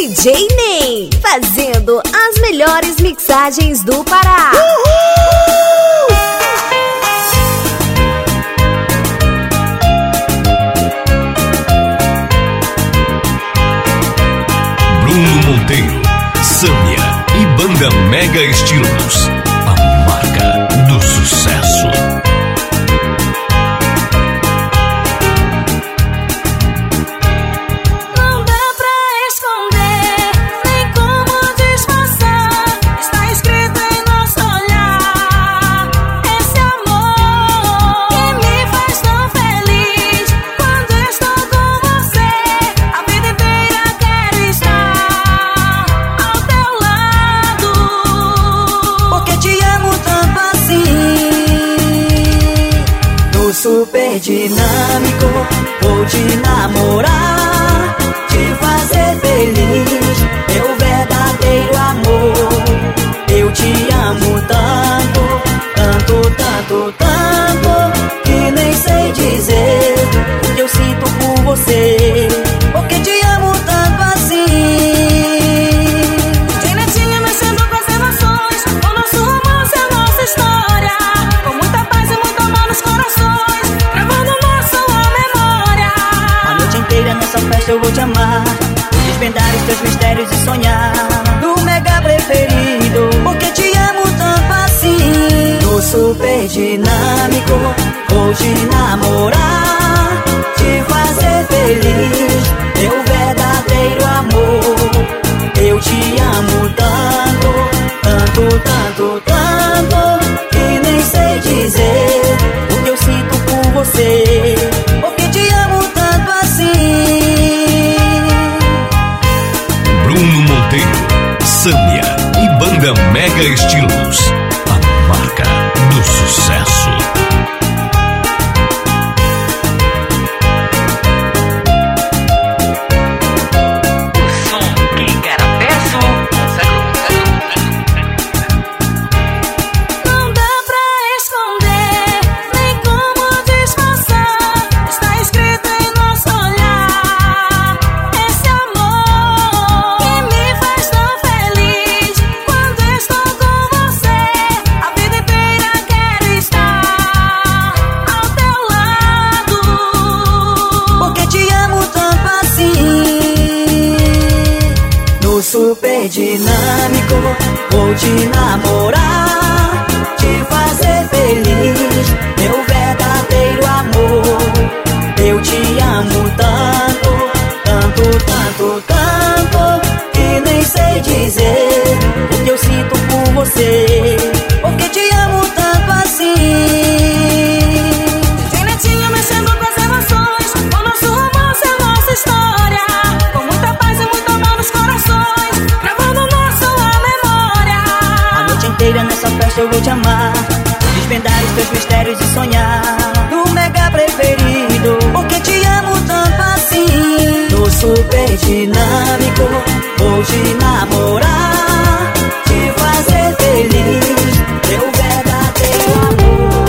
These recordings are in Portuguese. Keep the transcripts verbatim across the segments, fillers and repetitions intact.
D J Ney, fazendo as melhores mixagens do Pará. Uhul! Bruno Monteiro, Sâmia e Banda Mega Estilos, a marca do sucesso. Super dinâmico, vou te namorar, te fazer feliz, meu verdadeiro amor. Eu te amo tanto, tanto, tanto, tanto, que nem sei dizer o que eu sinto por você, porque te amo tanto assim. Tem netinha mexendo com as emoções, o nosso romance é a nossa história, com muita paz e muito amor nos corações. Nessa festa eu vou te amar, desvendar os teus mistérios e sonhar no mega preferido, porque te amo tanto assim. No super dinâmico, vou te namorar, te fazer feliz, meu verdadeiro amor. Eu te amo tanto, tanto, tanto, tanto, que nem sei dizer o que eu sinto por você, porque te amo tanto assim. Bruno Monteiro, Sâmia e Banda Mega Estilos, a marca do sucesso. O som que Igarapé-Sul não dá pra esconder, nem como disfarçar, está escrito em nosso olhar. Esse amor que me faz tão feliz, quando estou com você, a vida inteira quero estar ao teu lado, porque te amo tanto assim. No super dinâmico, vou te namorar, te fazer feliz, meu verdadeiro amor. Eu te amo tanto, tanto, tanto, tanto, que nem sei dizer o que eu sinto por você, porque te amo tanto assim. tem netinha mexendo com as emoções, o nosso romance é a nossa história, com muita paz e muito amor nos corações, gravando nossa memória. A noite inteira nessa festa eu vou te amar, desvendar os teus mistérios e sonhar no mega preferido, porque te amo tanto assim. No super dinâmico, vou te namorar, te fazer feliz, meu verdadeiro amor.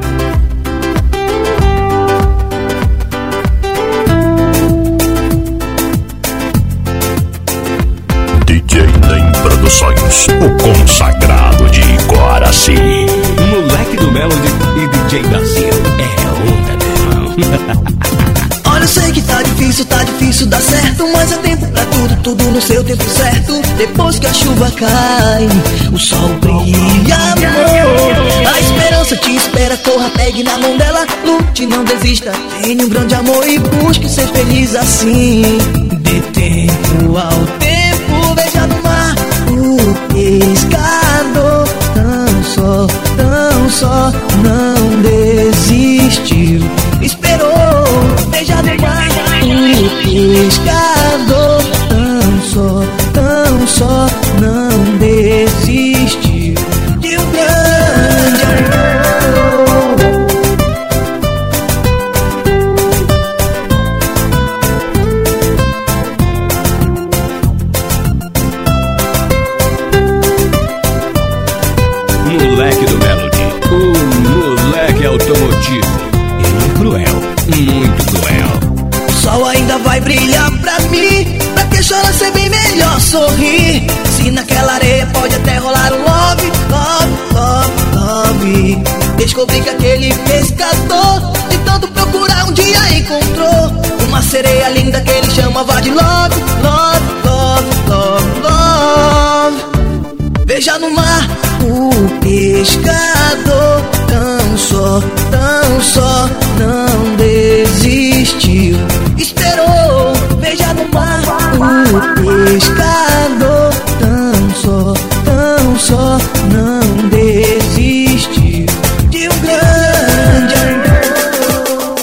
D J Ney Produções, o consagrado de Coaraci. Moleque do Melody e D J Garcia é onda, meu. Olha, eu sei que tá difícil, tá difícil dar certo, mas é tempo pra tudo, tudo no seu tempo certo. Depois que a chuva cai, o sol brilha, amor. A esperança te espera, corra, pegue na mão dela, lute, não desista. Tenha um grande amor e busque ser feliz assim. Dê tempo ao tempo, veja no mar o pescador. Tão só, tão só, não desistiu, esperou, veja no mar o pescador. Tão só, tão só, não desistiu de um grande amor. sorrir. Se naquela areia pode até rolar um love, love, love, love. Descobri que aquele pescador, de tanto procurar, um dia encontrou uma sereia linda que ele chamava de love, love, love, love, love. Veja no mar o pescador, tão só, tão só, não desistiu, esperou. Veja no mar o pescador, tão só, tão só, não desistiu de um grande amor.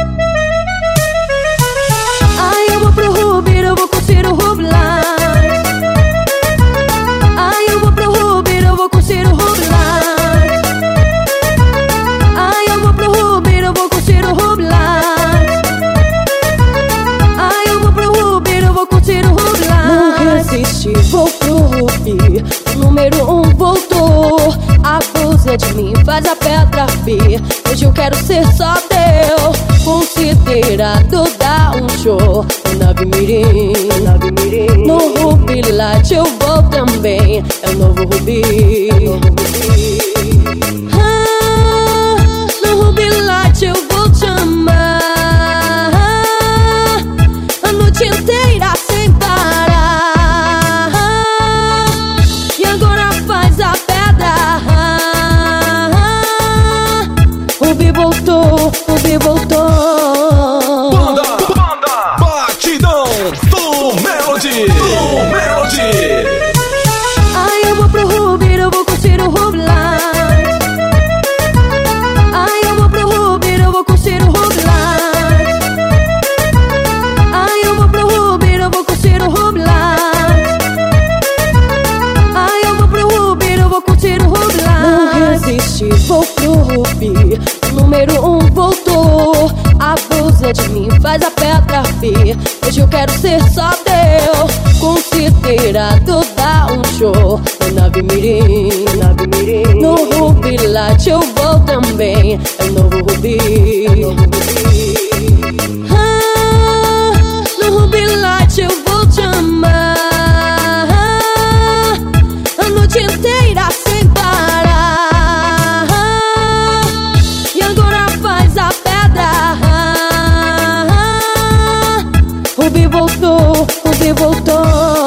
Ai, eu vou pro Rubi, eu vou curtir o Rublas. Ai, eu vou pro Rubi, eu vou curtir o Rublas. Ai, eu vou pro Rubi, eu vou curtir o Rublas. Ai, eu vou pro Rubi, eu vou curtir o Rublas. Não resisti, vou pro Rubi. O número um voltou. Abusa de mim, faz a pedra vir. Hoje eu quero ser só teu. Considerado dar um show no Nave Mirim, Nave Mirim. No Rubi Light eu vou também. É o novo Rubi, ah, no Rubi Light eu vou te amar a noite inteira sem parar. E agora faz a pedra. Rubi voltou, Rubi voltou. Banda, banda, batidão do Melody, do Melody. Ai, eu vou pro Rubi, eu vou curtir o Rublas. Ai, eu vou pro Rubi, eu vou curtir o Rublas. Ai, eu vou pro Rubi, eu vou curtir o Rublas. Ai, eu vou pro Rubi, eu vou curtir o Rublas. Não resisti, vou pro Rubi. O número um voltou. Abusa de mim, faz a pedra vir. Hoje eu quero ser só teu. Considerado dar um show no Nave Mirim, Nave Mirim. No Rubi Light eu vou também. É o novo Rubi, ah, no Rubi Light eu vou te amar a noite inteira sem parar. E agora faz a pedra. Rubi voltou, Rubi voltou.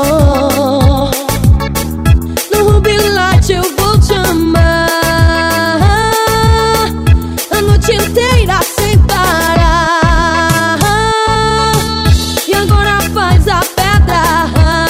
No Rubi Light eu vou te amar a noite inteira sem parar. E agora faz a pedra.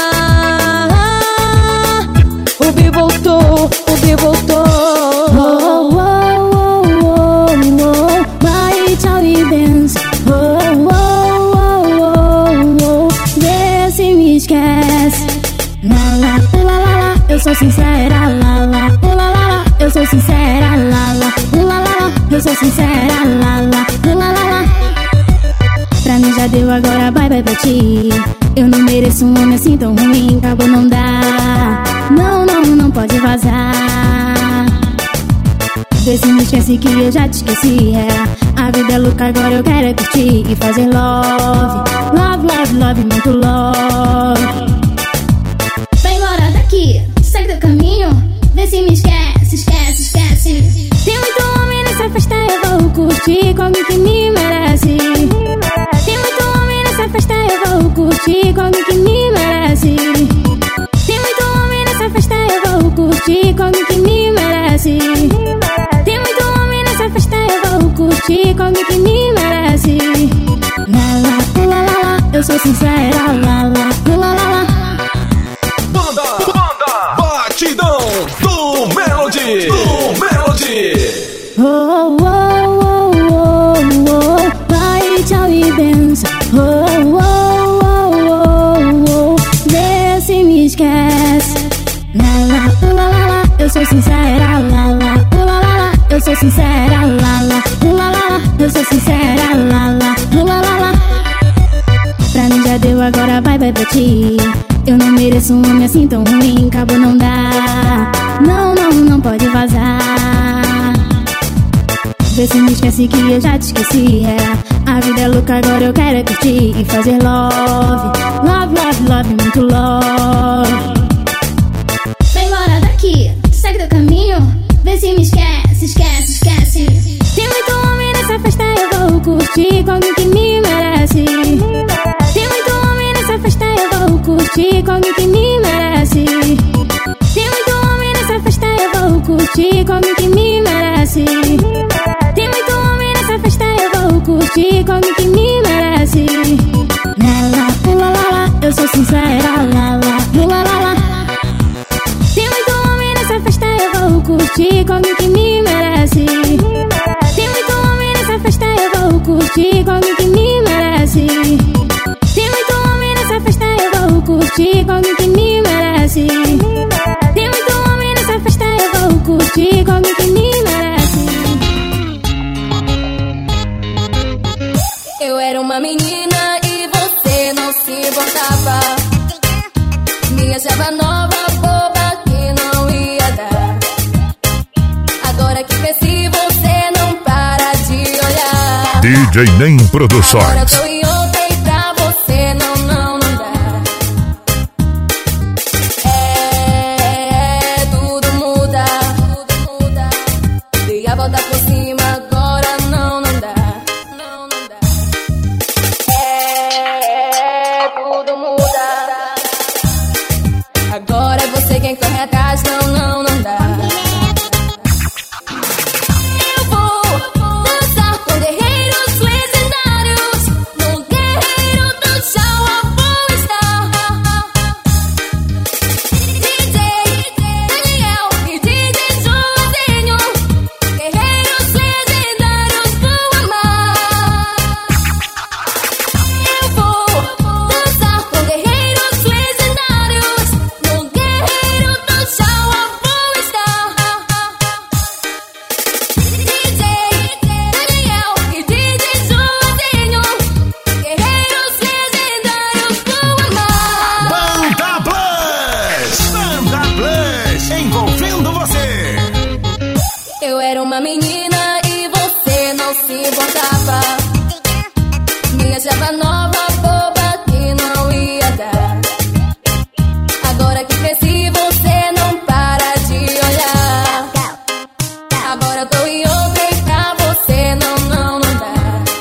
Rubi voltou, Rubi voltou. Oh, oh, oh, oh, oh, vai, tchau e benção. Oh, oh, oh, oh, oh, vê se me esquece. La, la, la, la, la, eu sou sincera. La, la, la, la, la, eu sou sincera. La, la, la, la, eu sou sincera. La, la, la, la, la. Pra mim já deu, agora bye bye pra ti. Eu não mereço um homem assim tão ruim. Acabou, não dá. Não, não, não pode vazar. Vê se me esquece que eu já te esqueci, é. A vida é louca, agora eu quero é curtir e fazer love. Love, love, love, muito love. Vai embora daqui, segue teu caminho. Vê se me esquece, esquece, esquece. Tem muito homem nessa festa, eu vou curtir com alguém que me merece. Tem muito homem nessa festa, eu vou curtir com alguém que me merece. Tem muito homem nessa festa, eu vou curtir com alguém que me merece. Tem muito homem nessa festa, eu vou curtir com alguém que me merece. La, la, la, la, la, eu sou sincera. La, la, la, la, la. Banda, banda, batidão do Melody, do Melody. Oh, oh, oh, oh, oh, vai, tchau e benção. Oh, oh, oh, oh, oh, vê se me esquece. La, la, la, la, la, eu sou sincera. La, la, la, la, la, eu sou sincera. La, la, la, la, eu sou sincera. La, la, la, la, la. Pra mim já deu, agora bye bye pra ti. Eu não mereço um homem assim tão ruim. Acabou, não dá. Não, não, não pode vazar. Vê se me esquece que eu já te esqueci, é. A vida é louca, agora eu quero é curtir e fazer love. Love, love, love, muito love. esquece, me esquece, esquece, esquece. Tem muito homem nessa festa, eu vou curtir com alguém que me merece. Tem muito homem nessa festa, eu vou curtir com alguém que me merece. Tem muito homem nessa festa, eu vou curtir com alguém que me merece. Tem muito homem nessa festa, eu vou curtir com alguém que me merece. Lala, ula, lala, eu sou sincera, lala, ula, lala. Tem muito homem nessa festa, eu vou curtir com alguém que me merece. Tem muito homem nessa festa, eu vou curtir com alguém que me merece. Tem muito homem nessa festa, eu vou curtir com alguém que me merece. Tem muito homem nessa festa, eu vou curtir com alguém que me merece. Eu era uma menina e você não se importava. Me achava nova, boba, que não ia dar. Agora que cresci, você não para de olhar. D J Nem Produções. Agora tô em outra e pra você não, não, não dá. É, tudo muda, tudo muda. Dei a volta por cima, agora não, não dá. Não, não dá. É, tudo muda. Agora é você quem corre atrás, não, não, não dá. Eu vou dançar com guerreiros legendários. No guerreiro do chão eu vou estar. D J Daniel e D J Joãozinho, guerreiros legendários vou amar. Eu vou dançar com guerreiros legendários. No guerreiro do chão eu vou estar. D J Daniel e D J Joãozinho, guerreiros legendários vou amar. Banda Plus! Banda Plus! Envolvendo você! Eu era uma menina e você não se importava. Me achava nova, boba, que não ia dar. Agora que cresci, você não para de olhar. Agora tô em outra e pra você não, não, não dá.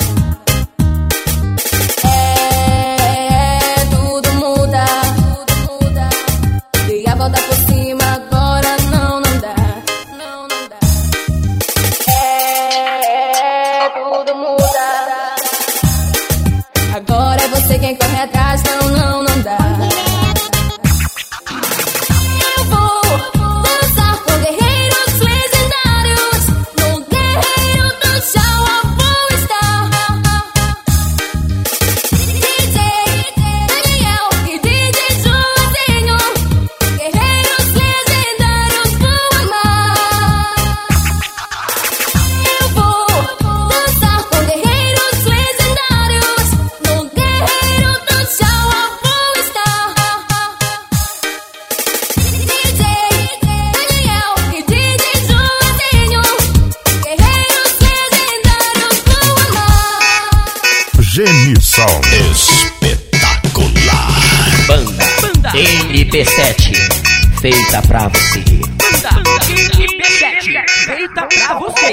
É, tudo muda, tudo muda. Dei a volta por cima, agora não, não dá. Não, não dá. É, tudo muda. Agora é você quem corre atrás, não, não, não dá. Eu vou dançar com guerreiros legendários. No guerreiro do chão eu vou estar. D J Daniel e D J Joãozinho, guerreiros legendários vou amar. Eu vou dançar com guerreiros legendários. No guerreiro do chão eu vou estar. D J Daniel e D J Joãozinho, guerreiros legendários vou amar. Genição espetacular. Banda, Banda M P sete, feita pra você. Banda M P sete, feita pra você.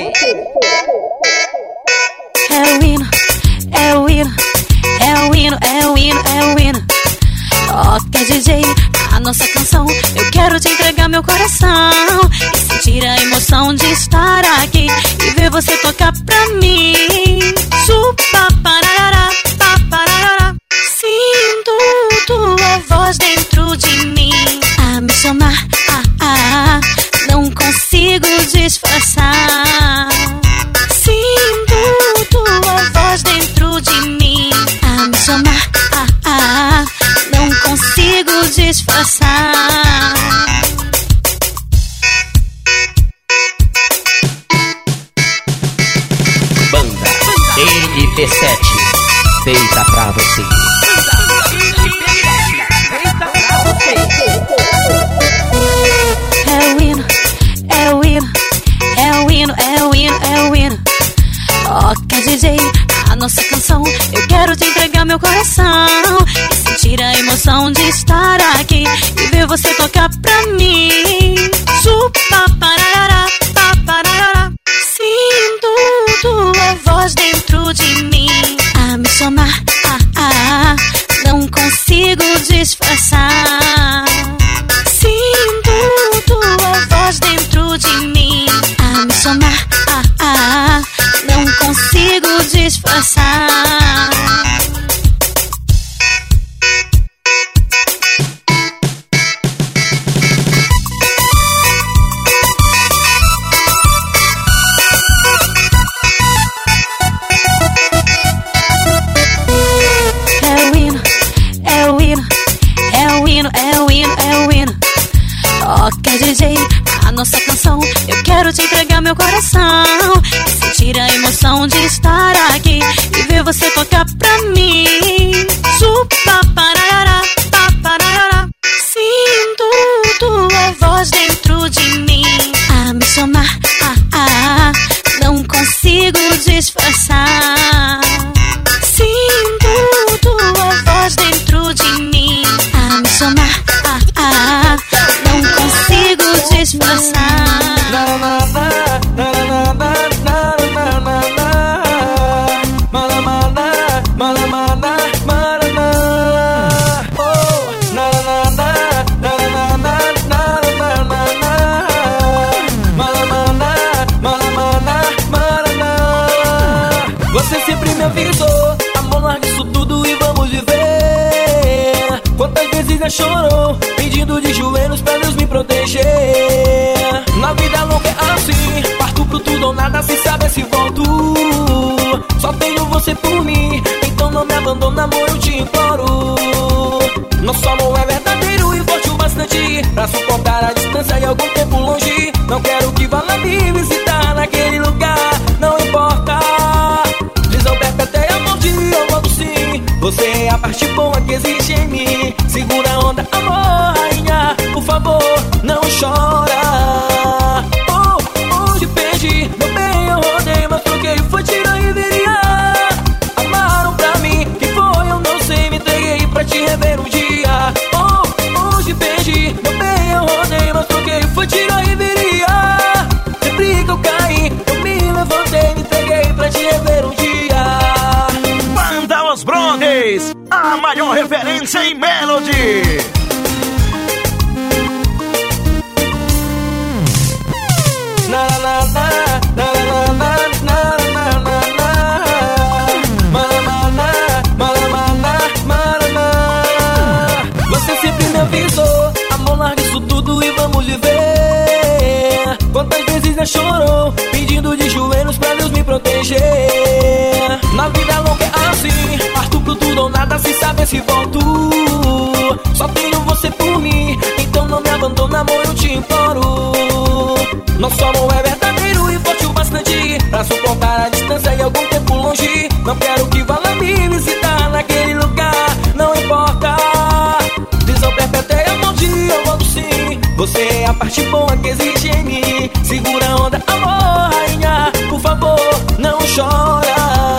É o hino, é o hino, é o hino, é o hino, é o hino. Toca, D J, a nossa canção. Eu quero te entregar meu coração e sentir a emoção de estar aqui e ver você tocar pra mim. Chupa, parará, parará. Sinto tua voz dentro de mim a me chamar, ah, ah, não consigo disfarçar. Sinto tua voz dentro de mim a me chamar, ah, ah, não consigo disfarçar. Banda M P sete, feita pra você. É o hino, é o hino, é o hino, é o hino, é o hino. Toca, D J, a nossa canção. Eu quero te entregar meu coração e sentir a emoção de estar aqui e ver você tocar pra mim. Chupa, parará, vezes chorou, pedindo de joelhos pra Deus me proteger. Na vida louca é assim, parto pro tudo ou nada sem saber se volto. Só tenho você por mim, então não me abandona, amor, eu te imploro. Nosso amor é verdadeiro e forte o bastante pra suportar a distância e algum tempo longe. Não quero que vá lá me visitar naquele lugar, não importa. Prisão perpétua, amor de eu volto sim. Você é a parte boa que existe em mim. Segura a onda, amor, rainha, por favor, não chora. Oh, hoje perdi, meu bem, eu rodei, mas troquei, foi tira e viria. Amaram pra mim, que foi, eu não sei, me entreguei pra te rever um dia. Oh, hoje perdi, meu bem, eu rodei, mas troquei, foi tira e viria. Sempre que eu caí, eu me levantei, me entreguei pra te rever um dia. Banda Os Brothers, a maior referência em Melody. Na na na na na na na na na na. Você sempre me avisou, amor, larga isso tudo e vamos viver. Quantas vezes já chorou, pedindo de joelhos pra Deus me proteger. Na vida louca é assim, parto pro tudo ou nada sem saber se volto. Só tenho você por mim, então não me abandona, amor, eu te imploro. Nosso amor é verdadeiro e forte o bastante pra suportar a distância e algum tempo longe. Não quero que vá lá me visitar naquele lugar, não importa. Prisão perpétua é amor de eu volto sim. Você é a parte boa que existe em mim. Segura a onda, amor, rainha, por favor, não chora.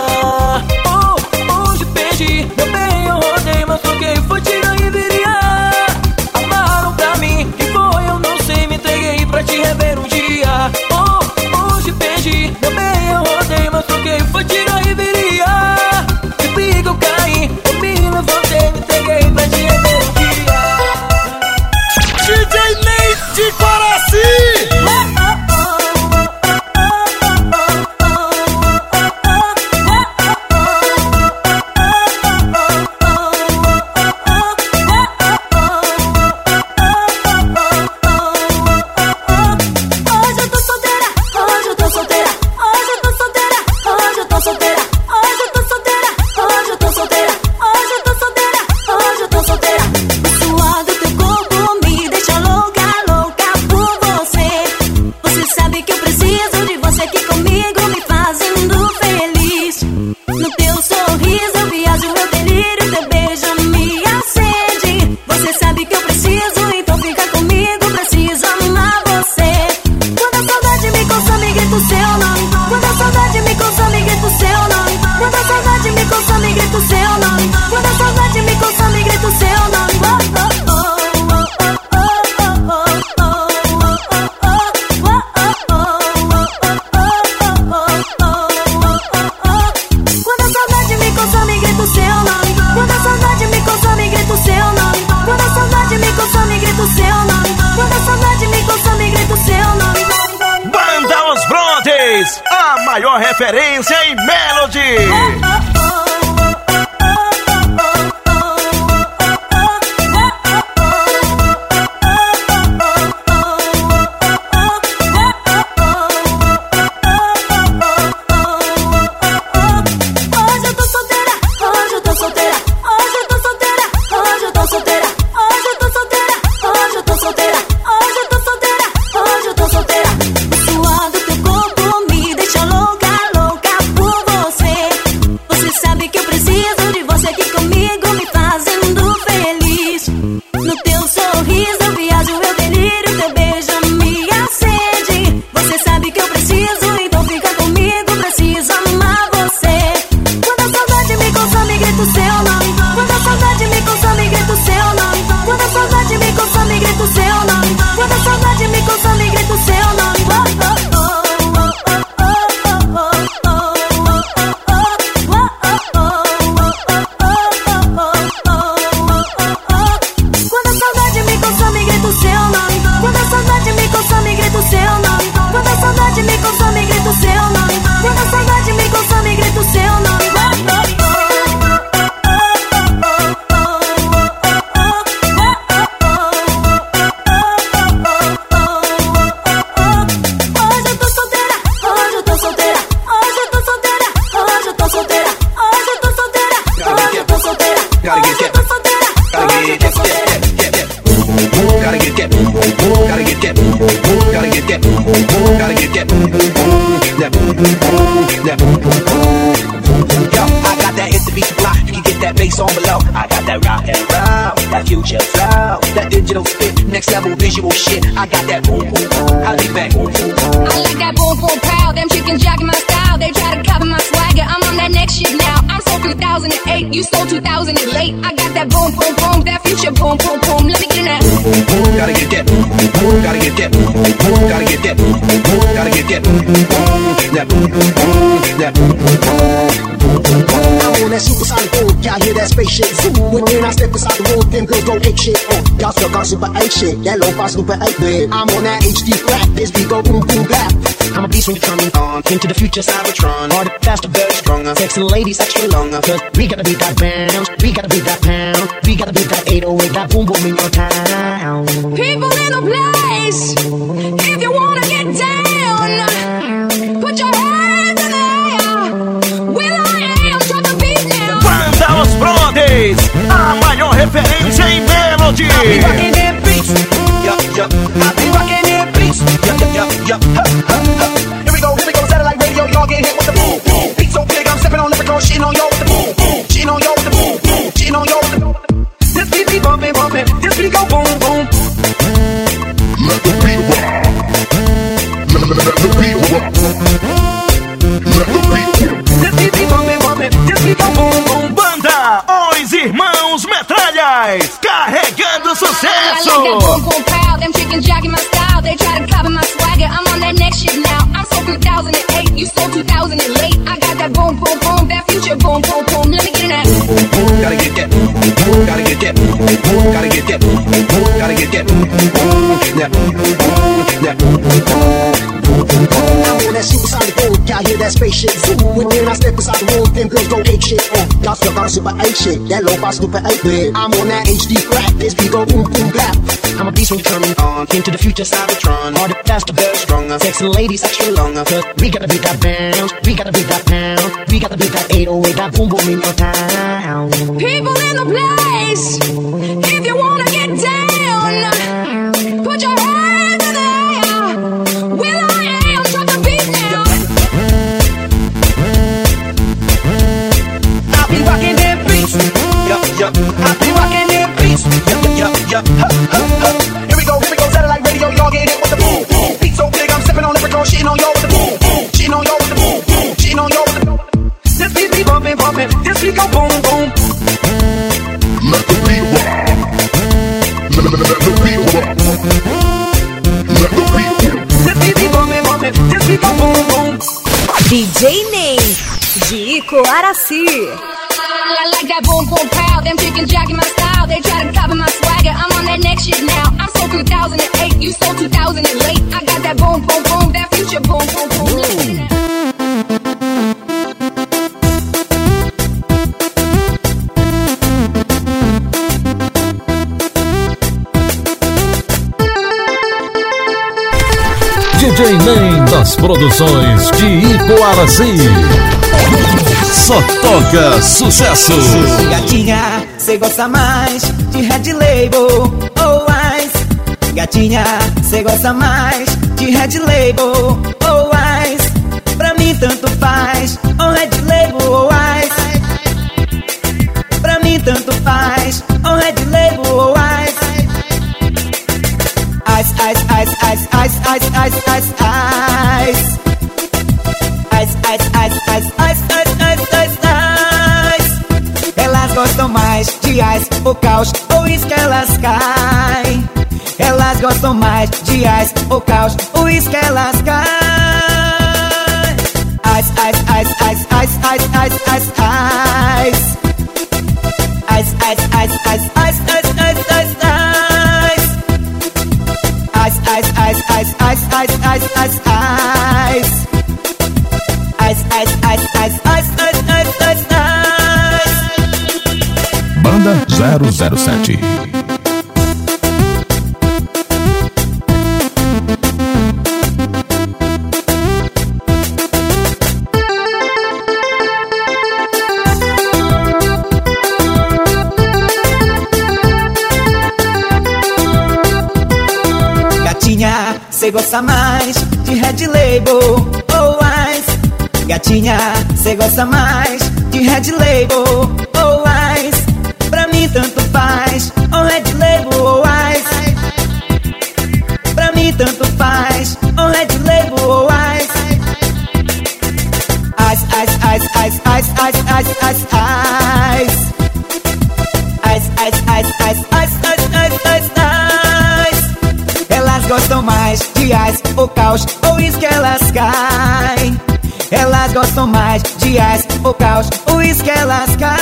Oh, hoje perdi, meu bem, eu rodei, mas troquei, foi tira e viria. Amaram pra mim, que foi, eu não sei, me entreguei pra te rever um dia. Oh, hoje perdi, meu bem, eu rodei, mas troquei, foi tira e viria. Sempre que eu caí, eu me levantei, me entreguei pra te rever um dia. D J Ney de Guaraci. A maior referência em Melody. Gotta get that boom boom boom. Gotta get that boom boom boom. Gotta get that boom boom boom. Gotta get that boom boom boom. That boom boom boom. That boom boom boom. Yo, I got that hit to beat the block. You can get that bass on below. I got that rock and roll, that future flow, that digital spit, next level visual shit. I got that boom boom boom. I lay back boom boom boom. I like that boom boom pow. Them chickens jacking my style. They try to copy my swagger. I'm on that next shit now. I'm so two thousand eight. You so two thousand eight. I got that boom boom boom. That future boom boom boom. Let me get in that. Boom boom boom. Gotta get that boom boom boom. Gotta get that boom boom boom. Gotta get that boom boom boom. Gotta get that boom boom boom. That boom boom boom. That boom boom boom. I'm on that supersonic boom. Y'all hear that spaceship zoom. When I step inside the room, them girls go ape shit. Uh, y'all still got super eight shit. That low five super eight bit. I'm on that H D flat. This beat go boom boom bap. I'm a beast when you're coming on. Into the future, Cybertron. Harder, faster, very stronger. Sexy ladies, extra longer. Cause we gotta beat that bounce. We gotta beat that pound. We gotta beat that eight oh eight. That boom boom in your town. People in the place. If you wanna get down, put your hands in the air. Will I am, drop the beat now. Banda Os Brothers, a maior referência em Melody. I be rocking them beats. Yup, yup. I be rocking them beats. Yup, yup, yup, yup. Huh, huh, huh. Here we go, here we go. Satellite radio, y'all get hit with the boom, boom. Beat so big, I'm stepping on leprechaun, shitting on y'all with the boom, boom. Shitting on y'all with the boom, boom. Shitting on y'all with the boom. This beat be bumping, bumping. This beat go boom, boom. Let the beat rock. Let the beat rock. Let the beat rock. This beat be bumping, bumping. This beat go boom, boom. Banda Os Irmãos Metralhas, carregando sucesso. I like that boom boom pow. Them chickens jacking my style. They try to copy my swagger. I'm on that next shit now. I'm so two thousand eight. You so two thousand eight. I got that boom boom boom. That future boom boom boom. Let me get in that. Boom boom boom. Gotta get that boom boom boom. Gotta get that boom boom boom. Gotta get that boom boom boom. Gotta get that boom boom boom. That boom boom boom. That boom boom boom. I'm on that supersonic boom. Y'all hear that spaceship zoom. When I step inside the room, them girls go ape shit. Uh, y'all still got super eight shit. That low five super eight bit. I'm on that H D flat. This beat go boom boom bap. I'm a beast when you're coming on. Into the future, Cybertron. Harder, faster, very stronger. Sexy ladies, extra longer. Cause we gotta beat that bounce. We gotta beat that pound. We gotta beat that eight oh eight. That boom boom in your town. People in the place. If you wanna get down, put your hands in the air. Will I am, drop the beat now. I be rocking them beats. Yup, yup. I be rocking them beats. Yup, yup, yup. Huh, huh, huh. Here we go, here we go. Satellite radio, y'all get hit with the boom, boom. Beat so big, I'm stepping on leprechaun, shitting on y'all with the boom, boom. Shitting on y'all with the boom, boom. Shitting on y'all with the boom. This beat be bumping, bumping. This beat go boom, boom. Let the beat rock. Let the beat rock. Let the beat rock. This beat be bumping, bumping. This beat go boom, boom. D J Ney, de Coaraci. I like that boom boom pow. Them chickens jacking my style. They try to copy my swagger. I'm on that next shit now. I'm so two thousand eight. You so two thousand eight. I got that boom boom boom. That future boom boom boom. Let me get in that. D J Ney das produções de Icoaraci. Só toca sucesso. Gatinha, cê gosta mais de Red Label ou Ice? Gatinha, cê gosta mais de Red Label ou Ice? Pra mim tanto faz, ou Red Label ou Ice. Pra mim tanto faz, ou Red Label ou Ice. Ice, ice, ice, ice, ice, ice, ice, ice, ice. Ice, ice, ice, ice, ice, ice, ice, ice, ice. Elas gostam mais de ice ou caos, ou isso que elas caem. Elas gostam mais de ice ou caos, ou isso que elas caem. Ice, ice, ice, ice, ice, ice, ice, ice, ice. Ice, ice, ice, ice, ice, ice, ice, ice, ice. Ice, ice, ice, ice, ice, ice, ice, ice, ice. Ice, ice, ice, ice, ice, ice, ice, ice, ice. Banda zero zero sete. cê gosta mais de Red Label ou Ice? Gatinha, cê gosta mais de Red Label ou Ice? Pra mim tanto faz, ou Red Label ou Ice. Pra mim tanto faz, ou Red Label ou Ice. Ice, ice, ice, ice, ice, ice, ice, ice, ice. Ice, ice, ice, ice, ice, ice, ice, ice, ice. Elas gostam mais de ice ou caos, ou isso que elas caem. Elas gostam mais de ice ou caos, ou isso que elas caem.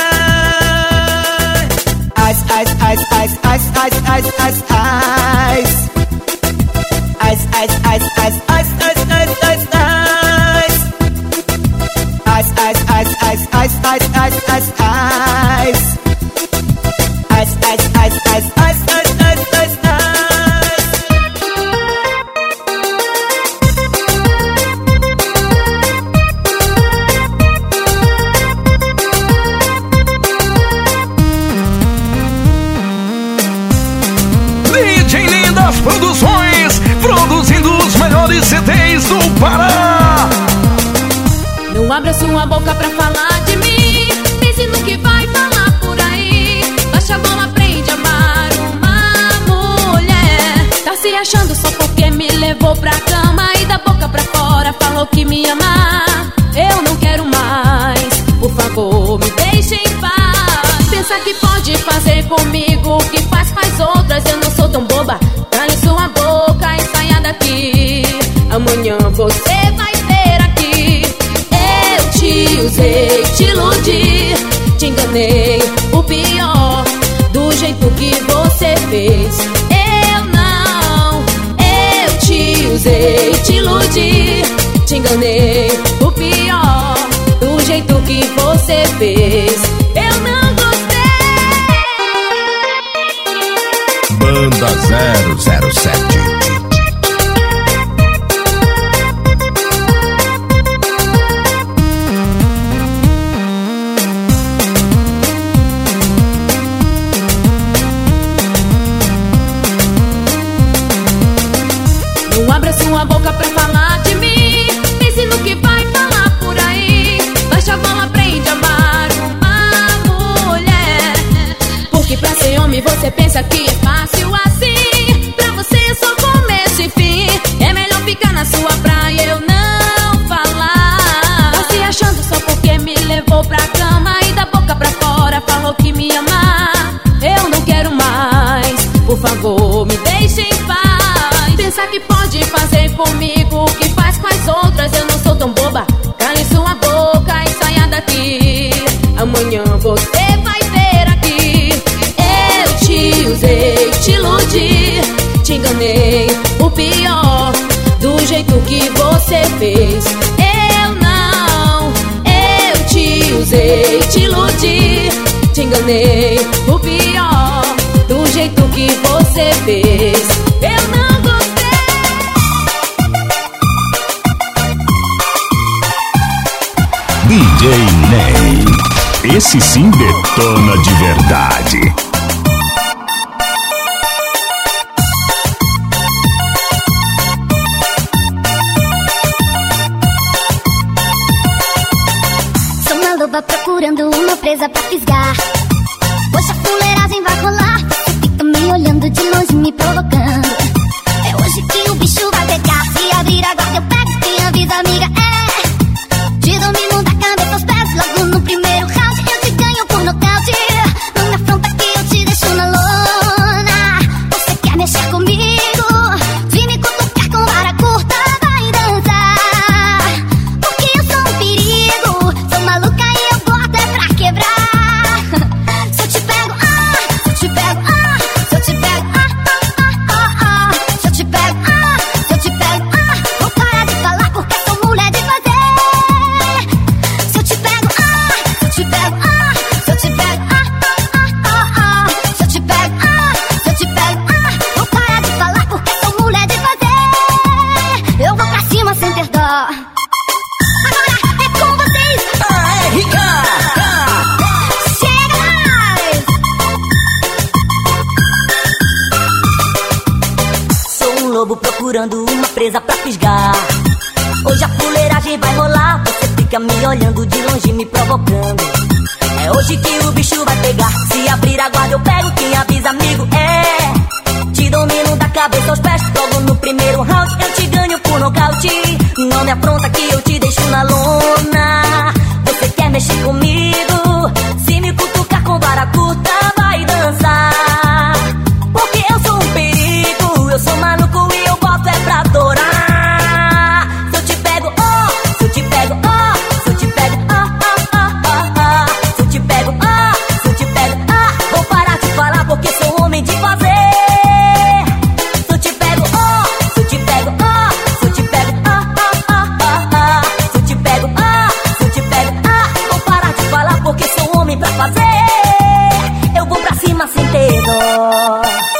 Ice, ice, ice, ice, ice, ice, ice, ice, ice. Ice, ice, ice, ice, ice, ice, ice, ice, ice. Ice, ice, ice, ice, ice, ice, ice, ice, ice. Ice, ice, ice, ice, ice, ice, ice, ice, ice. D J Lindas Produções, produzindo os melhores C Ds do Pará. Não abra sua boca pra falar de mim, pense no que vai falar por aí. Baixa a bola, aprende a amar uma mulher. Tá se achando só porque me levou pra cama e da boca pra fora falou que me ama. Eu não quero mais, por favor me deixe em paz. Pensa que pode fazer comigo o que faz com as outras, eu não sou tão boba. Cale sua boca e saia daqui, amanhã você vai ver aqui. Eu te usei, te iludi, te enganei, o pior, do jeito que você fez. Eu não, eu te usei, te iludi, te enganei, o pior, do jeito que você fez. Eu não gostei. Banda zero zero sete. Não abra sua boca pra falar de mim, pense no que vai falar por aí. Baixa a bola, aprende a amar uma mulher. Porque pra ser homem você pensa que é fácil assim. Pra você é só começo e fim. É melhor ficar na sua praia, eu não falar. Tá se achando só porque me levou pra cama e da boca pra fora falou que me ama. Eu não quero mais, por favor me deixe em paz. Pensa que pode fazer comigo o que faz com as outras, eu não sou tão boba. Cale sua boca e saia daqui, amanhã você vai ver aqui. Eu te usei, te iludi, te enganei, o pior, do jeito que você fez. Eu não, eu te usei, te iludi, te enganei, o pior, do jeito que você fez. Eu não gostei. D J Ney, esse sim detona de verdade. Sou uma loba procurando uma presa pra fisgar. Hoje a fuleiragem vai rolar. Você fica me olhando de longe, me provocando. É hoje que o bicho vai pegar. Se abrir a guarda eu pego, quem avisa amiga é. Te domino da cabeça aos pés, logo no primeiro round eu te ganho por nocaute. Não me afronta que eu te deixo na lona. Você quer mexer comigo? De me cutucar com vara curta, vai dançar. Porque eu sou um perigo, sou maluca e eu vou até pra quebrar. lobo procurando uma presa pra fisgar. Hoje a fuleiragem vai rolar, você fica me olhando de longe me provocando. É hoje que o bicho vai pegar, se abrir a guarda eu pego, quem avisa amigo é. Te domino da cabeça aos pés, logo no primeiro round eu te ganho por nocaute. Não me apronta que eu te deixo na lona. Você quer mexer comigo? Se me cutucar com vara curta vai dançar. Porque eu sou um perigo, eu sou maluco e eu boto é pra adorar. Se eu te pego, oh, se eu te pego, oh, se eu te pego, ah, ah, ah, ah, ah. Se eu te pego, ah, se eu te pego, ah, vou parar de falar porque sou homem de fazer. Se eu te pego, oh, se eu te pego, oh, se eu te pego, ah, ah, ah, ah, ah. Se eu te pego, ah, se eu te pego, ah, vou parar de falar porque sou homem pra fazer. Eu vou pra cima sem ter dó.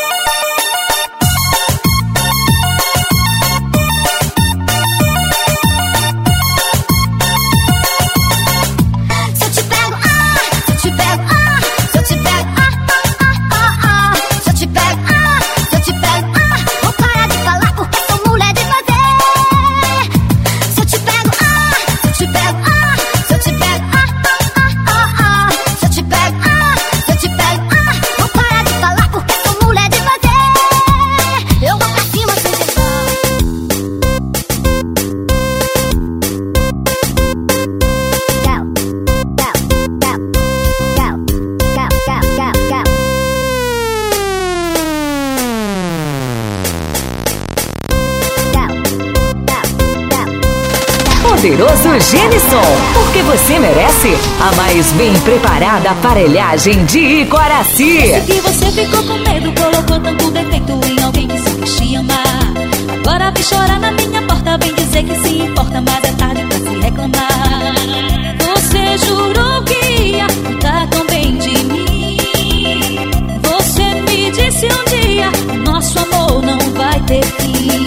Poderoso Genison, porque você merece a mais bem preparada aparelhagem de Iguaraci. Eu sei que você ficou com medo, colocou tanto defeito em alguém que só quis te amar. Agora vem chorar na minha porta, vem dizer que se importa, mas é tarde pra se reclamar. Você jurou que ia cuidar tão bem de mim. Você me disse um dia, nosso amor não vai ter fim.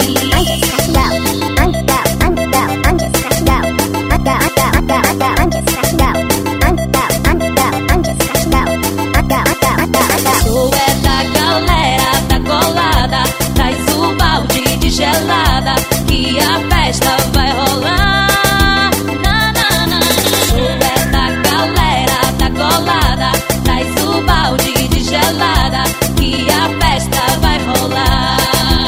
Sou é da galera da colada, traz o balde de gelada, que a festa vai rolar. Na, na, na. Sou é da galera da colada, traz o balde de gelada, que a festa vai rolar.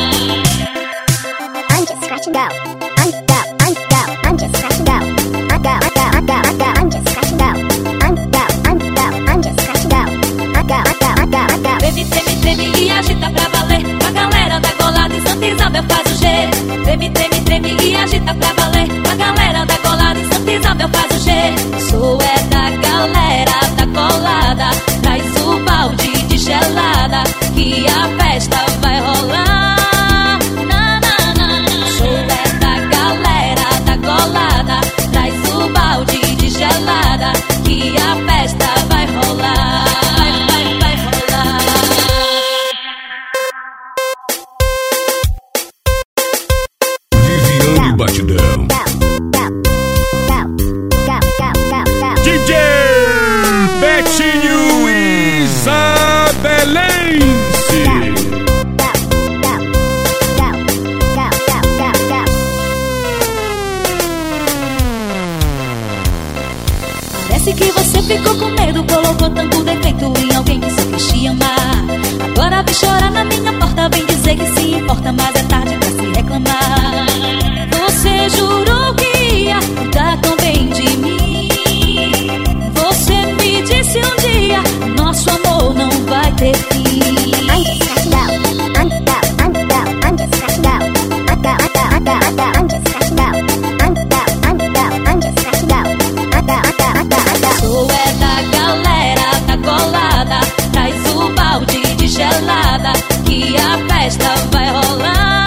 I'm just scratching out. I'm out. I'm out. I'm just scratching out. I got. I got. I got. I got. I'm just scratching out. I'm out. I'm out. I'm just scratching out. I got. I got. I got. I got. Treme, treme, treme e agita pra valer. A galera da colada em Santa Isabel faz o G. Treme, treme, treme e agita pra valer. A galera da colada em Santa Isabel faz o G. Sou é da galera da colada, traz o balde de gelada, que a festa vai rolar. Na, na, na. Sou é da galera da colada, traz o balde de gelada, que a festa vai rolar. Vai, vai, vai rolar. Viviane Batidão. D J Betinho Isabelense. Parece que você ficou com medo, colocou tanto defeito em alguém que só quis te amar. Agora vem chorar na minha porta, vem dizer que se importa, mas é tarde pra se reclamar. Você jurou que ia cuidar tão bem de mim. Você me disse um dia, nosso amor não vai ter fim. I'm just scratching out. I'm out. I'm out. I'm just scratching out. I got. I got. I got. I got. I'm just scratching out. I'm out. I'm out. I'm just scratching out. I got. I got. I got. I got. Sou é da galera da colada, traz o balde de gelada, que a festa vai rolar.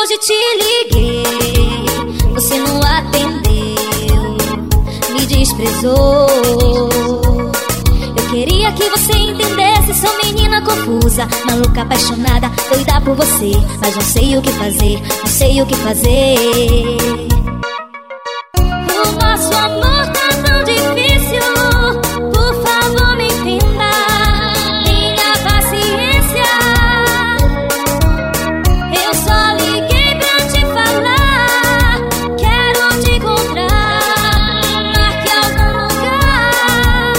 Hoje te liguei, você não atendeu, me desprezou. Eu queria que você entendesse, sou menina confusa, maluca, apaixonada, doida por você, mas não sei o que fazer, não sei o que fazer. O nosso amor tá tão difícil, por favor me entenda, tenha paciência. Eu só liguei pra te falar, quero te encontrar, marque algum lugar.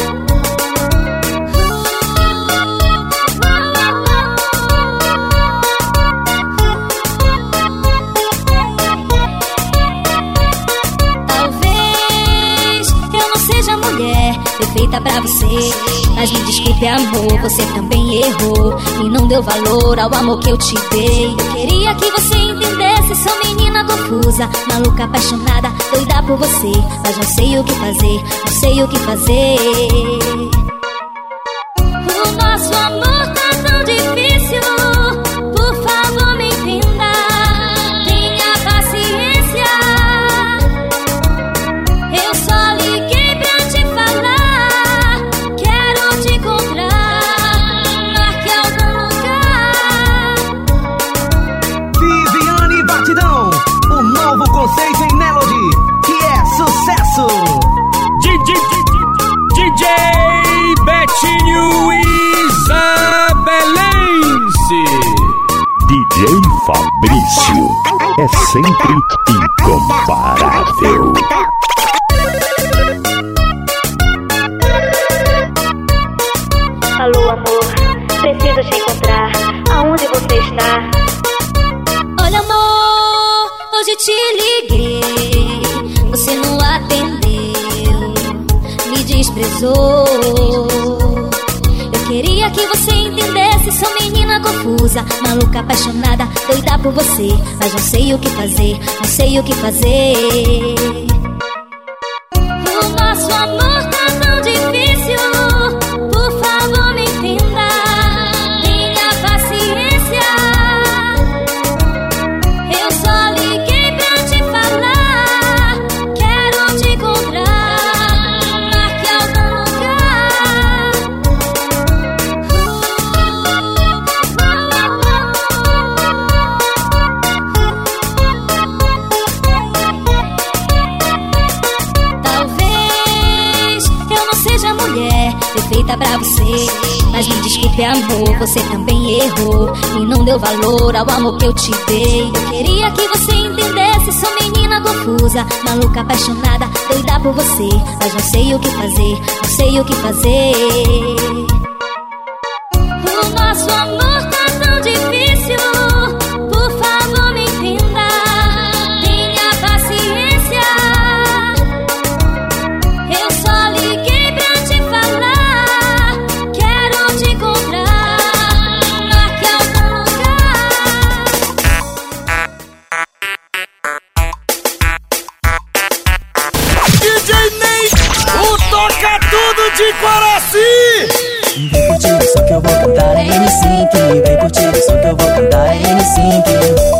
Talvez eu não seja mulher perfeita pra você, mas me desculpe, amor, você também errou e não deu valor ao amor que eu te dei. Eu queria que você entendesse, sou menina confusa, maluca, apaixonada, doida por você, mas não sei o que fazer, não sei o que fazer. O nosso amor tá tão difícil, por favor me entenda, tenha paciência. Eu só liguei pra te falar, quero te encontrar, marque algum lugar. Viviane Batidão, o novo conceito em Melody, que é sucesso. D J, D J Betinho Isabelense. D J Fabrício é sempre incomparável. Alô, amor, preciso te encontrar. Aonde você está? Olha, amor, hoje te liguei, você não atendeu, me desprezou. Eu queria que você entendesse, sou menina confusa, maluca, apaixonada, doida por você, mas não sei o que fazer, não sei o que fazer. O nosso amor tá tão difícil, por favor me entenda, tenha paciência. Eu só liguei pra te falar, quero te encontrar, marque algum lugar. Talvez eu não seja mulher perfeita pra você, mas me desculpe, amor, você também errou e não deu valor ao amor que eu te dei. Eu queria que você entendesse, sou menina confusa, maluca, apaixonada, doida por você, mas não sei o que fazer, não sei o que fazer. O nosso amor tá tão difícil, por favor me entenda, tenha paciência. Eu só liguei pra te falar, quero te encontrar, marque algum lugar. D J Ney, o toca tudo de Guaraci. Vem curtir o som que eu vou cantar é N cinco. Vem curtir o som que eu vou cantar é N cinco.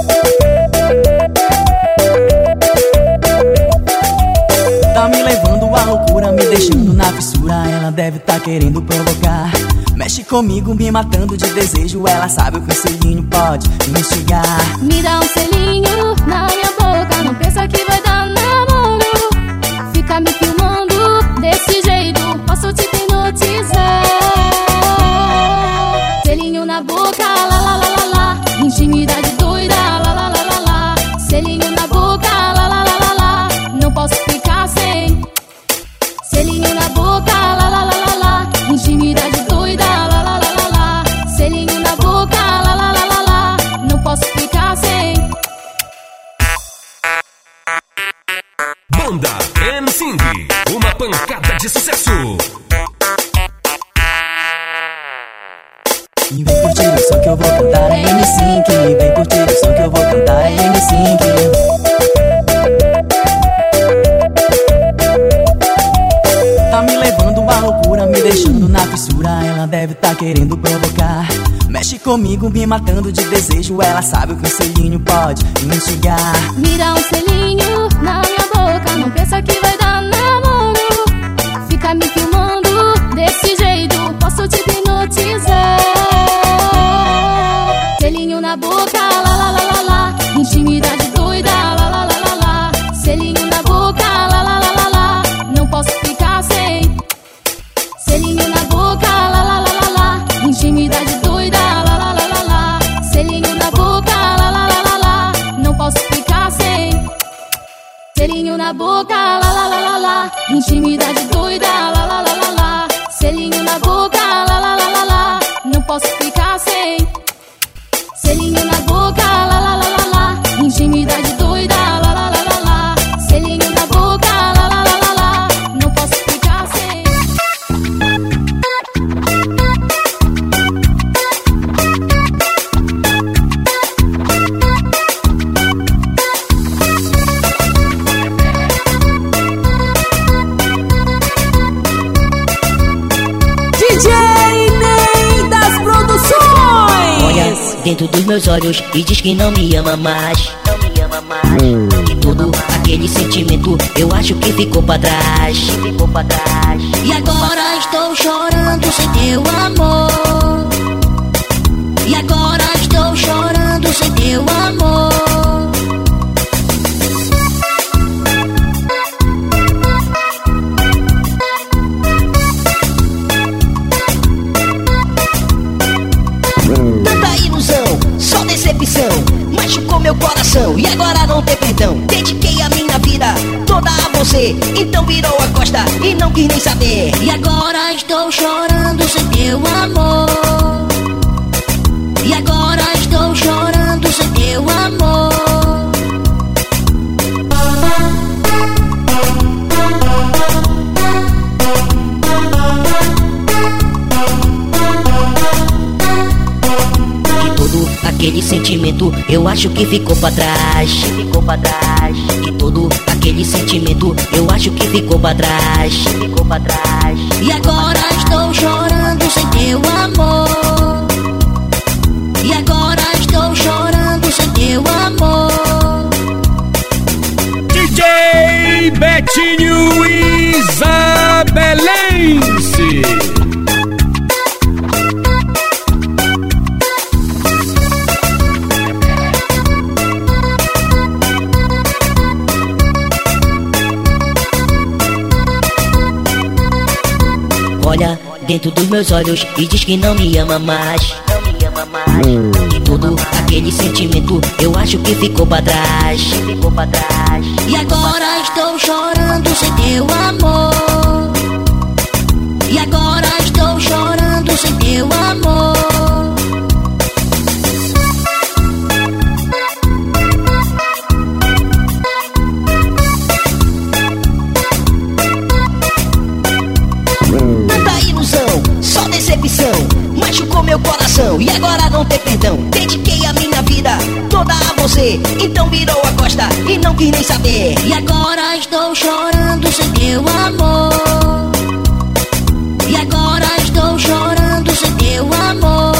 Tá me levando à loucura, me deixando na fissura. Ela deve tá querendo provocar. Mexe comigo, me matando de desejo. Ela sabe o que o selinho pode me instigar. Me dá um selinho na minha boca, não pensa que vai dar namoro. Fica me filmando desse jeito, posso te hipnotizar. Selinho na boca, lá lá lá lá lá, intimidade doida, lá lá lá lá lá. Selinho na boca, lá lá lá lá lá, não posso ficar sem. Selinho na boca, lá lá lá lá lá, intimidade doida, lá lá lá lá lá. Selinho na boca, lá lá lá lá lá, não posso ficar sem. Banda N cinco, uma pancada de sucesso. E vem curtir o som que eu vou cantar é N cinco. E vem curtir o som que eu vou cantar é N cinco. Tá me levando à loucura, me deixando na fissura. Ela deve tá querendo provocar. Mexe comigo me matando de desejo. Ela sabe o que um selinho pode me instigar. Mira um selinho na minha boca, não pensa que vai dar namoro. Fica me filmando desse jeito, posso te hipnotizar. Selinho na boca, lá lá lá lá lá. Intimidade doida, lá lá lá lá lá. Selinho na boca, lá lá lá lá lá. Não posso ficar sem. Selinho na boca, lá lá lá lá lá. Intimidade doida, lá lá lá lá lá. Selinho na boca, lá lá lá lá lá. Não posso ficar sem. Selinho na boca, lá lá lá lá lá. Intimidade doida, lá lá lá lá lá. Selinho na boca, lá lá lá lá lá. Não posso ficar sem. Selinho na boca, lá lá lá lá lá. Intimidade doida, lá lá lá lá lá. Selinho na boca, lá lá lá lá lá. Não posso ficar sem. D J Ney das Produções. Olha dentro dos meus olhos e diz que não me ama mais. Não me ama mais. E todo aquele sentimento eu acho que ficou pra trás. Ficou pra trás. E agora estou chorando sem teu amor. E agora estou chorando sem teu amor. Tanta ilusão, só decepção, machucou meu coração e agora não tem perdão. Dediquei a minha vida toda a você, então virou a costa e não quis nem saber. E agora estou chorando sem teu amor. E agora estou chorando sem teu amor. Aquele sentimento eu acho que ficou pra trás. Ficou pra trás. E todo aquele sentimento eu acho que ficou pra trás. Ficou pra trás. E agora estou chorando sem teu amor. E agora estou chorando sem teu amor. D J Betinho Isabelense. Olha dentro dos meus olhos e diz que não me ama mais. Não me ama mais. E todo aquele sentimento eu acho que ficou pra trás. Ficou pra trás. E agora estou chorando sem teu amor. E agora estou chorando sem teu amor. Só decepção, machucou meu coração e agora não tem perdão. Dediquei a minha vida toda a você, então virou a costa e não quis nem saber. E agora estou chorando sem teu amor. E agora estou chorando sem teu amor.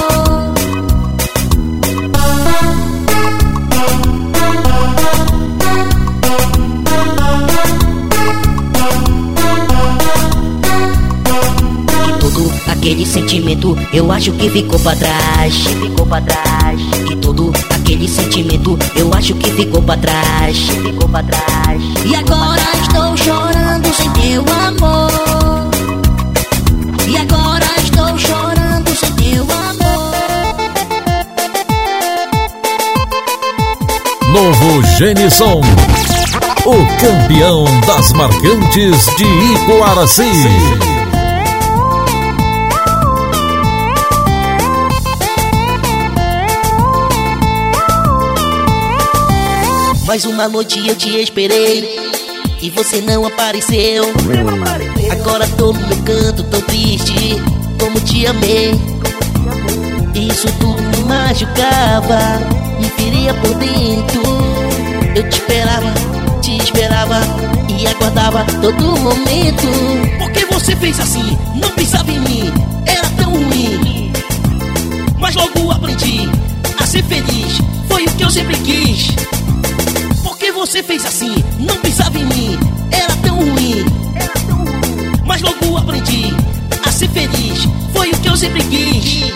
Aquele sentimento eu acho que ficou pra trás. Ficou pra trás. E todo aquele sentimento eu acho que ficou pra trás. Ficou pra trás. E agora estou chorando sem teu amor. E agora estou chorando sem teu amor. Novo Genison, o campeão das marcantes de Icoaraci. Mais uma noite eu te esperei e você não apareceu. Agora tô no meu canto tão triste, como te amei. Isso tudo me machucava, me feria por dentro. Eu te esperava, te esperava e aguardava todo momento. Por que você fez assim? Não pensava em mim, era tão ruim. mas logo aprendi a ser feliz. Foi o que eu sempre quis. Por que você fez assim? Não pensava em mim, era tão ruim. Mas logo aprendi a ser feliz. Foi o que eu sempre quis.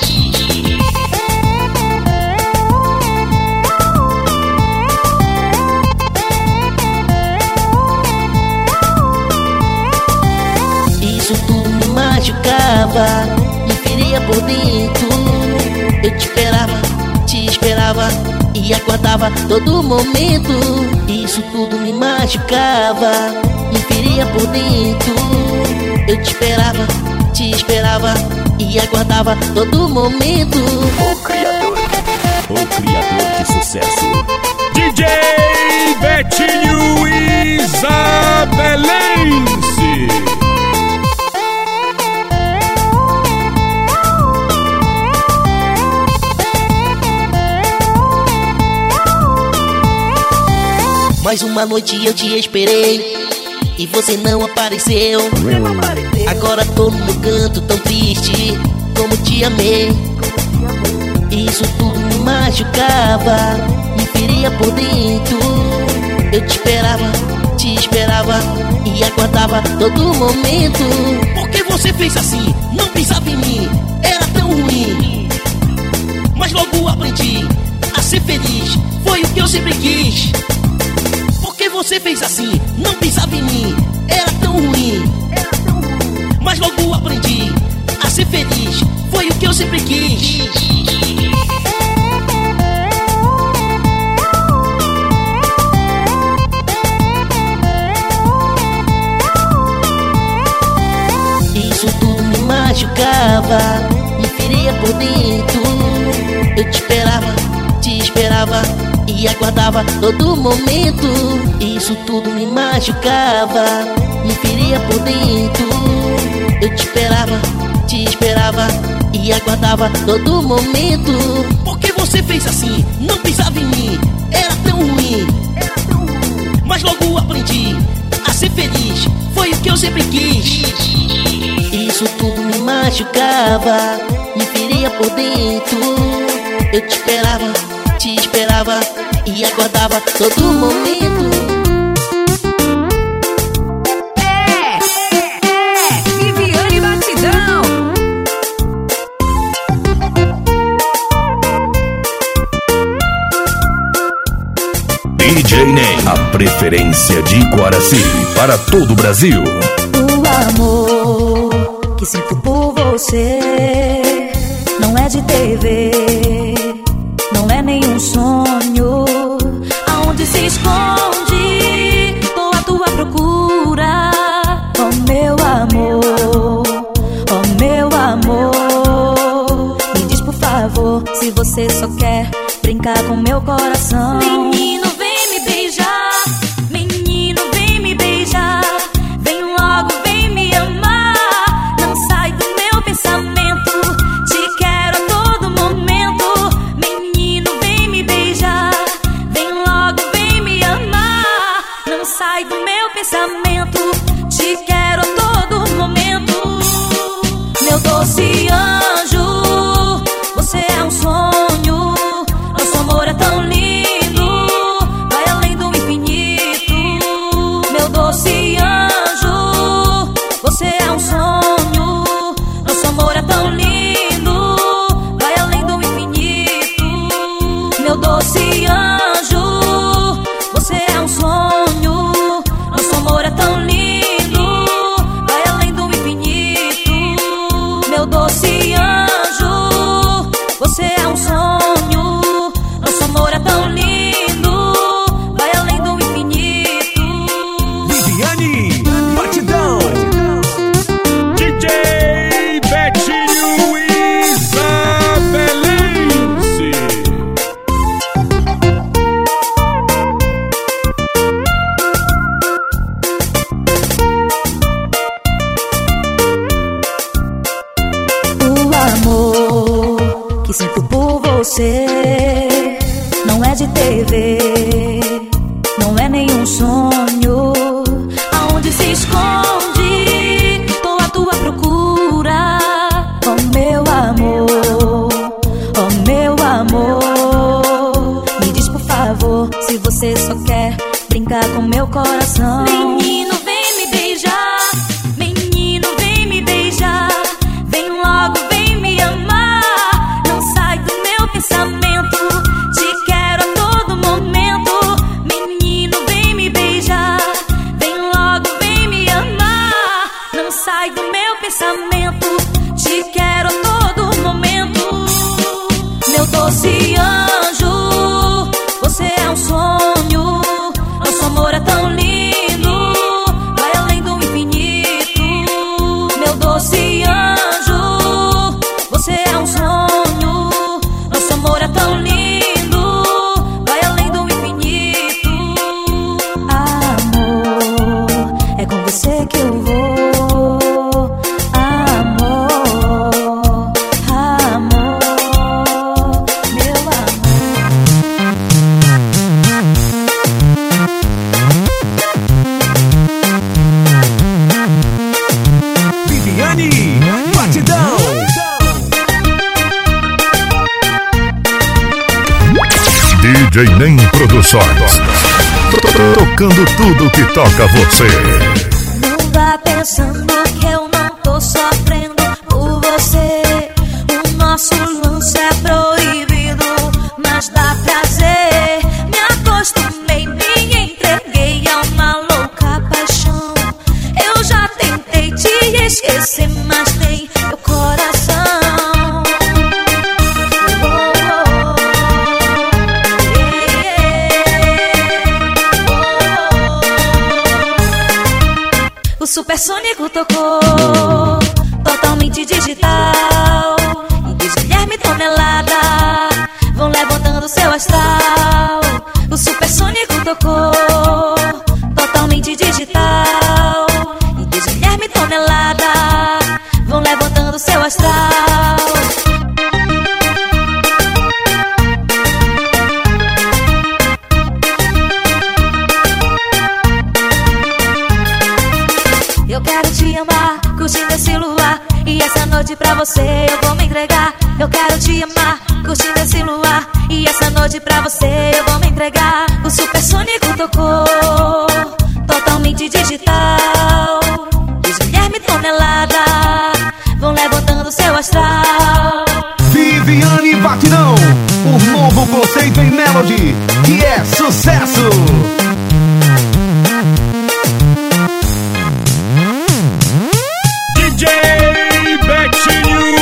Isso tudo me machucava, me feria por dentro. Eu te esperava, te esperava e aguardava todo momento. Isso tudo me machucava, me feria por dentro. Eu te esperava, te esperava e aguardava todo momento. O criador, o criador de sucesso, D J Betinho Isabelense. Mais uma noite eu te esperei e você não apareceu. Agora tô no meu canto tão triste, como te amei. Isso tudo me machucava, me feria por dentro. Eu te esperava, te esperava e aguardava todo momento. Por que você fez assim? Não pensava em mim, era tão ruim. Mas logo aprendi a ser feliz. Foi o que eu sempre quis. Por que você fez assim? Não pensava em mim, era tão ruim. Mas logo aprendi a ser feliz. Foi o que eu sempre quis. Isso tudo me machucava, me feria por dentro. Eu te esperava, te esperava e aguardava todo momento. Isso tudo me machucava, me feria por dentro. Eu te esperava, te esperava e aguardava todo momento. Por que você fez assim? Não pensava em mim, era tão ruim. Mas logo aprendi a ser feliz. Foi o que eu sempre quis. Isso tudo me machucava, me feria por dentro. Eu te esperava, te esperava e aguardava todo momento. É, é, Viviane Batidão. D J Ney, a preferência de Guaraci para todo o Brasil. O amor que sinto por você não é de T V, não é nenhum sonho. Aonde se esconde, tô à tua procura. Oh meu amor, oh meu amor, me diz por favor se você só quer brincar com meu coração. Menino, vem me beijar, menino, vem me beijar. Vem logo, vem me amar. Não sai do meu pensamento, te quero a todo momento. Menino, vem me beijar. Vem logo, vem me amar. Não sai do meu pensamento, te quero a todo momento. Meu doce anjo, você é um sonho. Nosso amor é tão lindo, vai além do infinito. Meu doce anjo, você é um sonho. Nosso amor é tão lindo, vai além do infinito. Meu doce anjo, você é um sonho. Nosso amor é tão lindo, vai além do infinito. Meu doce anjo, você é um sonho. Nosso amor é tão lindo, vai além do infinito. Viviane Batidão, D J Betinho Isabelense. O amor que sinto por você não é de T V, não é nenhum sonho. Aonde se esconde, tô à tua procura. Oh meu amor, amor, se você só quer brincar com meu coração. Menino, vem me beijar. Menino, vem me beijar. Vem logo, vem me amar. Não sai do meu pensamento. Te quero a todo momento. Menino, vem me beijar. Vem logo, vem me amar. Não sai do meu pensamento. Te quero a todo momento. Meu doce anjo, você é um sonho. Nosso amor é tão lindo, vai além do infinito. Meu doce anjo, você é um sonho. Nosso amor é tão lindo, vai além do infinito. Amor, é com você que eu vou. D J Nem Produções, tocando tudo que toca você. Não vá pensando que eu não tô sofrendo por você. O nosso lance é proibido, mas dá prazer. Me acostumei, me entreguei a uma louca paixão. Eu já tentei te esquecer, mas tem meu coração. O supersônico tocou, totalmente digital. E diz Guilherme Tonelada, vão levantando seu astral. O supersônico tocou, totalmente digital. E diz Guilherme Tonelada, vão levantando seu astral. Eu quero te amar, curtindo esse luar. E essa noite pra você eu vou me entregar. Eu quero te amar, curtindo esse luar. E essa noite pra você eu vou me entregar. O supersônico tocou, totalmente digital. Diz Guilherme Tonelada, vão levantando seu astral. Viviane Batidão, o novo conceito em Melody, que é sucesso. D J Betinho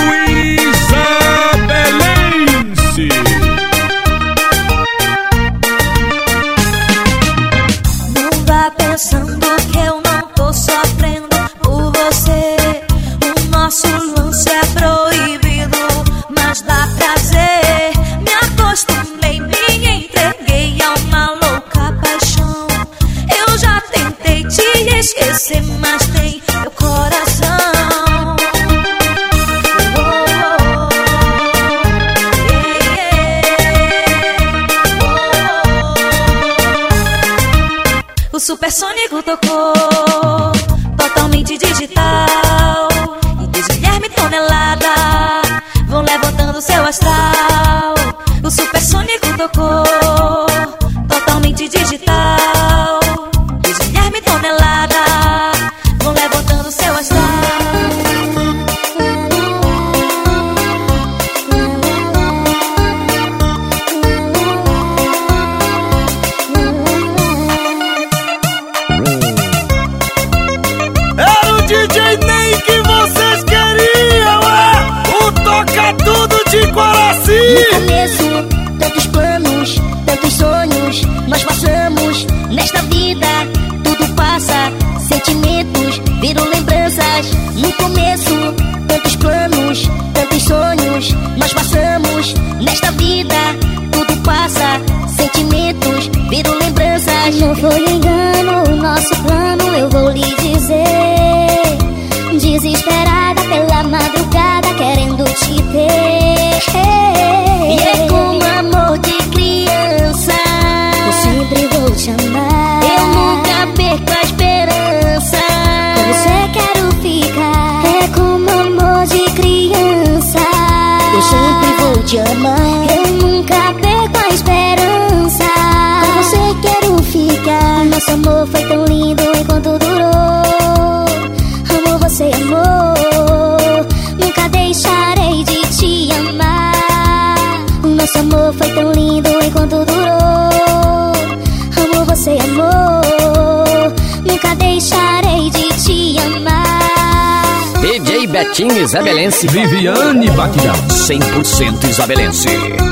Isabelense. Não vá pensando que eu não tô sofrendo por você. O nosso lance é proibido, mas dá prazer. Me acostumei, me entreguei a uma louca paixão. Eu já tentei te esquecer, mas tem meu coração. O supersônico tocou, totalmente digital. E diz Guilherme Tonelada, vão levantando seu astral. O supersônico tocou, totalmente digital. Diz Guilherme Tonelada, vão levantando seu astral. Era o D J Nem que vocês queriam, é o Toca Tudo de Coraci. No começo, tantos planos, tantos sonhos nós passamos nesta vida. Tudo passa, sentimentos viram lembranças. No começo, tantos planos, tantos sonhos nós passamos nesta vida. Tudo passa, sentimentos viram lembranças. Não foi engano o nosso plano, eu vou lhe dizer. Desesperada pela madrugada, querendo te ter. E é como amor de criança, eu sempre vou te amar. eu nunca perco a esperança. Com você quero ficar. É como amor de criança, Eu sempre vou te amar. eu nunca perco a esperança. Com Tim Isabelense, Viviane Batidão, cem por cento Isabelense.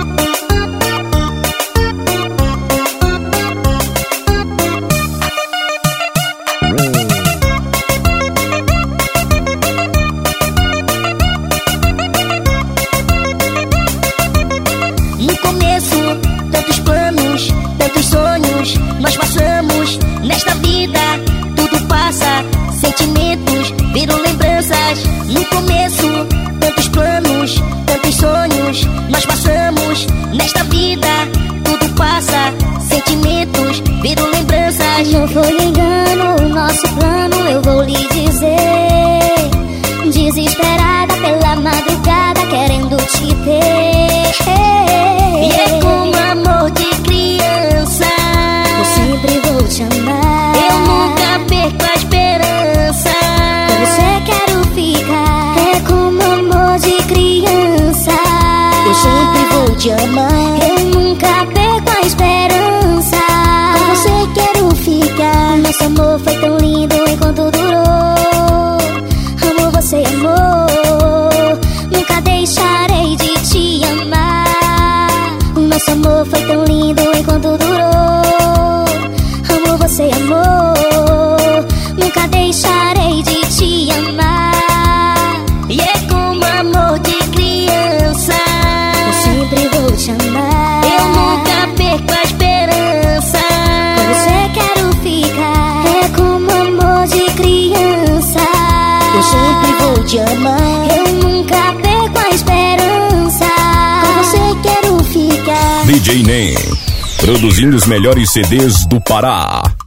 No começo, tantos planos, tantos sonhos nós passamos nesta vida. Tudo passa, sentimentos viram lembranças. No começo, tantos planos, tantos sonhos nós passamos nesta vida. Tudo passa, sentimentos viram lembranças. Não foi engano o nosso plano, eu vou lhe dizer. Desesperada pela madrugada, querendo te ter. E é como amor de criança, eu sempre vou te amar. eu nunca perco a esperança. Com você quero ficar. É como amor de criança, Eu sempre vou te amar. eu nunca perco a esperança. Com você quero ficar. Nosso amor foi tão lindo enquanto durou. Amo você, amor, nunca deixarei de te amar. Nosso amor foi tão lindo enquanto durou. Amo você, amor, nunca deixarei de te amar. E é como amor de criança, Eu sempre vou te amar. eu nunca perco a esperança. Com você quero ficar. É como amor de criança, Eu sempre vou te amar. eu nunca perco a esperança. Com você quero ficar. D J Nem, produzindo os melhores C Ds do Pará.